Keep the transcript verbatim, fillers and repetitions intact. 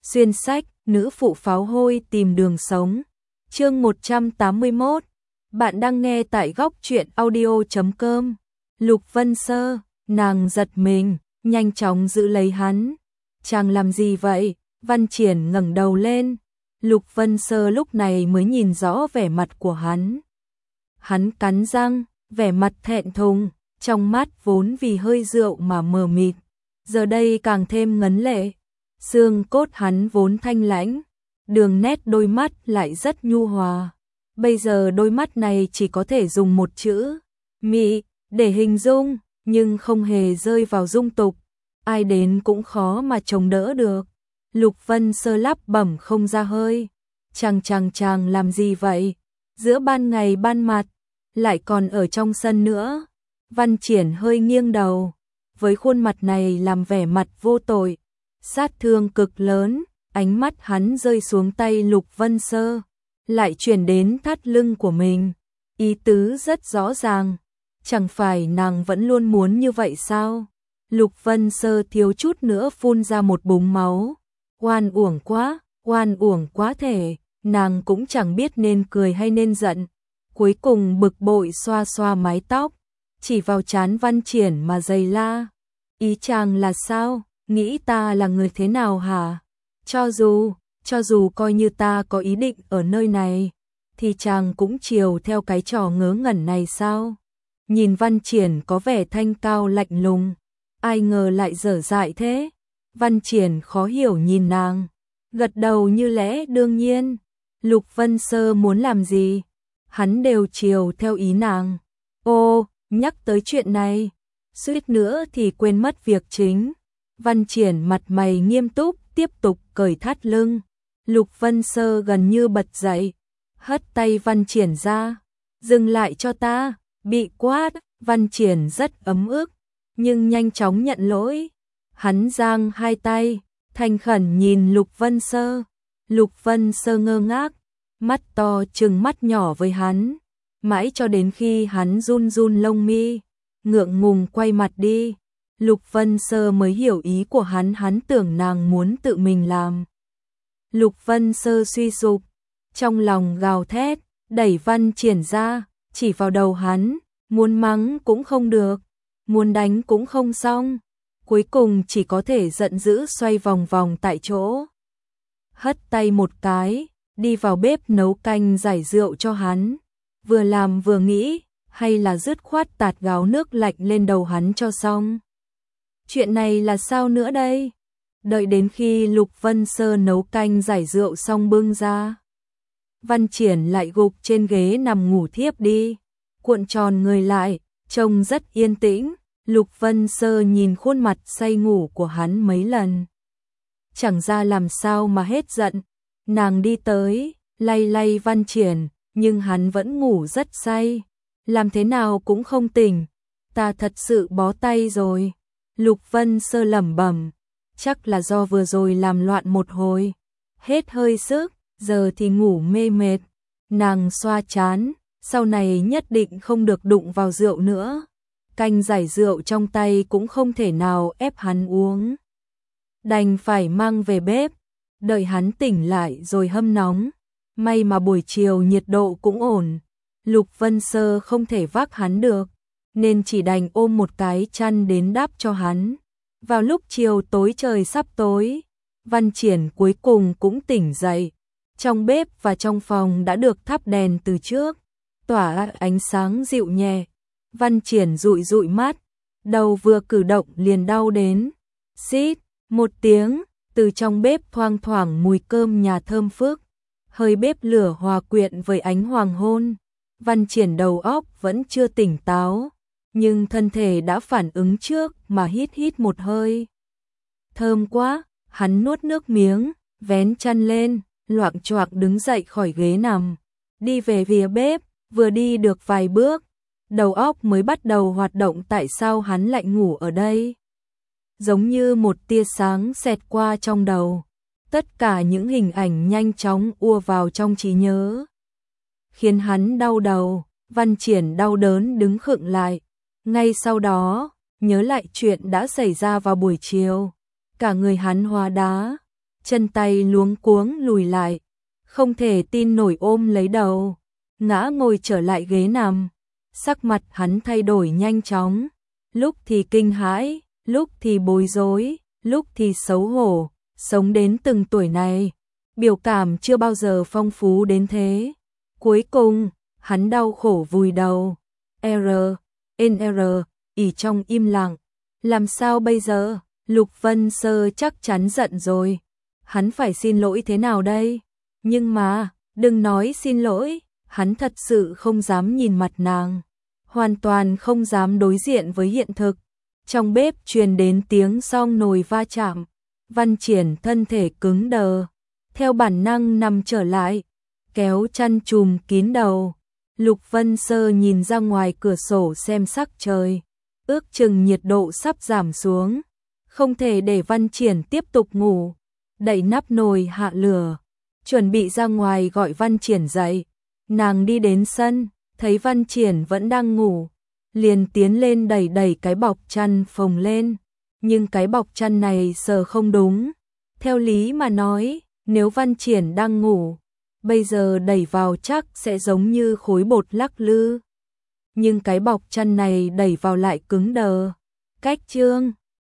Xuyên sách, nữ phụ pháo hôi tìm đường sống. Chương một trăm tám mươi mốt. Bạn đang nghe tại góc truyện audio chấm com. Lục Vân Sơ, nàng giật mình, nhanh chóng giữ lấy hắn. Chàng làm gì vậy? Văn Triển ngẩng đầu lên. Lục Vân Sơ lúc này mới nhìn rõ vẻ mặt của hắn. Hắn cắn răng, vẻ mặt thẹn thùng, trong mắt vốn vì hơi rượu mà mờ mịt, giờ đây càng thêm ngấn lệ. Xương cốt hắn vốn thanh lãnh, đường nét đôi mắt lại rất nhu hòa. Bây giờ đôi mắt này chỉ có thể dùng một chữ mị để hình dung, nhưng không hề rơi vào dung tục, ai đến cũng khó mà chống đỡ được. Lục Vân Sơ lắp bẩm không ra hơi. Chàng chàng chàng làm gì vậy? Giữa ban ngày ban mặt, lại còn ở trong sân nữa. Văn Triển hơi nghiêng đầu, với khuôn mặt này làm vẻ mặt vô tội, sát thương cực lớn, ánh mắt hắn rơi xuống tay Lục Vân Sơ, lại chuyển đến thắt lưng của mình. Ý tứ rất rõ ràng, chẳng phải nàng vẫn luôn muốn như vậy sao? Lục Vân Sơ thiếu chút nữa phun ra một búng máu. Oan uổng quá, oan uổng quá thể, nàng cũng chẳng biết nên cười hay nên giận. Cuối cùng bực bội xoa xoa mái tóc, chỉ vào trán Văn Triển mà giày la. Ý chàng là sao? Nghĩ ta là người thế nào hả? Cho dù, cho dù coi như ta có ý định ở nơi này, thì chàng cũng chiều theo cái trò ngớ ngẩn này sao? Nhìn Văn Triển có vẻ thanh cao lạnh lùng, ai ngờ lại dở dại thế. Văn Triển khó hiểu nhìn nàng, gật đầu như lẽ đương nhiên. Lục Vân Sơ muốn làm gì, hắn đều chiều theo ý nàng. Ô, nhắc tới chuyện này, suýt nữa thì quên mất việc chính. Văn Triển mặt mày nghiêm túc, tiếp tục cởi thắt lưng. Lục Vân Sơ gần như bật dậy, hất tay Văn Triển ra. Dừng lại cho ta, bị quát. Văn Triển rất ấm ức, nhưng nhanh chóng nhận lỗi. Hắn giang hai tay, thành khẩn nhìn Lục Vân Sơ. Lục Vân Sơ ngơ ngác, mắt to trừng mắt nhỏ với hắn, mãi cho đến khi hắn run run lông mi, ngượng ngùng quay mặt đi. Lục Vân Sơ mới hiểu ý của hắn, hắn tưởng nàng muốn tự mình làm. Lục Vân Sơ suy sụp, trong lòng gào thét, đẩy Văn Triển ra, chỉ vào đầu hắn, muốn mắng cũng không được, muốn đánh cũng không xong. Cuối cùng chỉ có thể giận dữ xoay vòng vòng tại chỗ. Hất tay một cái, đi vào bếp nấu canh giải rượu cho hắn. Vừa làm vừa nghĩ, hay là dứt khoát tạt gáo nước lạnh lên đầu hắn cho xong. Chuyện này là sao nữa đây? Đợi đến khi Lục Vân Sơ nấu canh giải rượu xong bưng ra, Văn Triển lại gục trên ghế nằm ngủ thiếp đi, cuộn tròn người lại, trông rất yên tĩnh. Lục Vân Sơ nhìn khuôn mặt say ngủ của hắn mấy lần, chẳng ra làm sao mà hết giận. Nàng đi tới, lay lay Văn Triển, nhưng hắn vẫn ngủ rất say, làm thế nào cũng không tỉnh. Ta thật sự bó tay rồi. Lục Vân Sơ lẩm bẩm, chắc là do vừa rồi làm loạn một hồi, hết hơi sức, giờ thì ngủ mê mệt. Nàng xoa trán, sau này nhất định không được đụng vào rượu nữa. Canh giải rượu trong tay cũng không thể nào ép hắn uống, đành phải mang về bếp, đợi hắn tỉnh lại rồi hâm nóng. May mà buổi chiều nhiệt độ cũng ổn, Lục Vân Sơ không thể vác hắn được, nên chỉ đành ôm một cái chăn đến đắp cho hắn. Vào lúc chiều tối trời sắp tối, Văn Triển cuối cùng cũng tỉnh dậy. Trong bếp và trong phòng đã được thắp đèn từ trước, tỏa ánh sáng dịu nhẹ. Văn Triển dụi dụi mắt, đầu vừa cử động liền đau đến. Xít, một tiếng, từ trong bếp thoang thoảng mùi cơm nhà thơm phức, hơi bếp lửa hòa quyện với ánh hoàng hôn. Văn Triển đầu óc vẫn chưa tỉnh táo, nhưng thân thể đã phản ứng trước mà hít hít một hơi. Thơm quá, hắn nuốt nước miếng, vén chăn lên, loạng choạng đứng dậy khỏi ghế nằm, đi về phía bếp. Vừa đi được vài bước, đầu óc mới bắt đầu hoạt động. Tại sao hắn lại ngủ ở đây? Giống như một tia sáng xẹt qua trong đầu, tất cả những hình ảnh nhanh chóng ùa vào trong trí nhớ, khiến hắn đau đầu. Văn Triển đau đớn đứng khựng lại, ngay sau đó nhớ lại chuyện đã xảy ra vào buổi chiều, cả người hắn hóa đá, chân tay luống cuống lùi lại, không thể tin nổi ôm lấy đầu, ngã ngồi trở lại ghế nằm. Sắc mặt hắn thay đổi nhanh chóng, lúc thì kinh hãi, lúc thì bối rối, lúc thì xấu hổ, sống đến từng tuổi này, biểu cảm chưa bao giờ phong phú đến thế. Cuối cùng, hắn đau khổ vùi đầu, R, N R, ỉ trong im lặng. Làm sao bây giờ? Lục Vân Sơ chắc chắn giận rồi. Hắn phải xin lỗi thế nào đây? Nhưng mà, đừng nói xin lỗi, hắn thật sự không dám nhìn mặt nàng. Hoàn toàn không dám đối diện với hiện thực. Trong bếp truyền đến tiếng xong nồi va chạm. Văn Triển thân thể cứng đờ, theo bản năng nằm trở lại, kéo chăn trùm kín đầu. Lục Vân Sơ nhìn ra ngoài cửa sổ xem sắc trời, ước chừng nhiệt độ sắp giảm xuống, không thể để Văn Triển tiếp tục ngủ, đậy nắp nồi hạ lửa, chuẩn bị ra ngoài gọi Văn Triển dậy. Nàng đi đến sân, thấy Văn Triển vẫn đang ngủ, liền tiến lên đẩy đẩy cái bọc chăn phồng lên, nhưng cái bọc chăn này sờ không đúng. Theo lý mà nói, nếu Văn Triển đang ngủ, bây giờ đẩy vào chắc sẽ giống như khối bột lắc lư. Nhưng cái bọc chăn này đẩy vào lại cứng đờ. Cách chương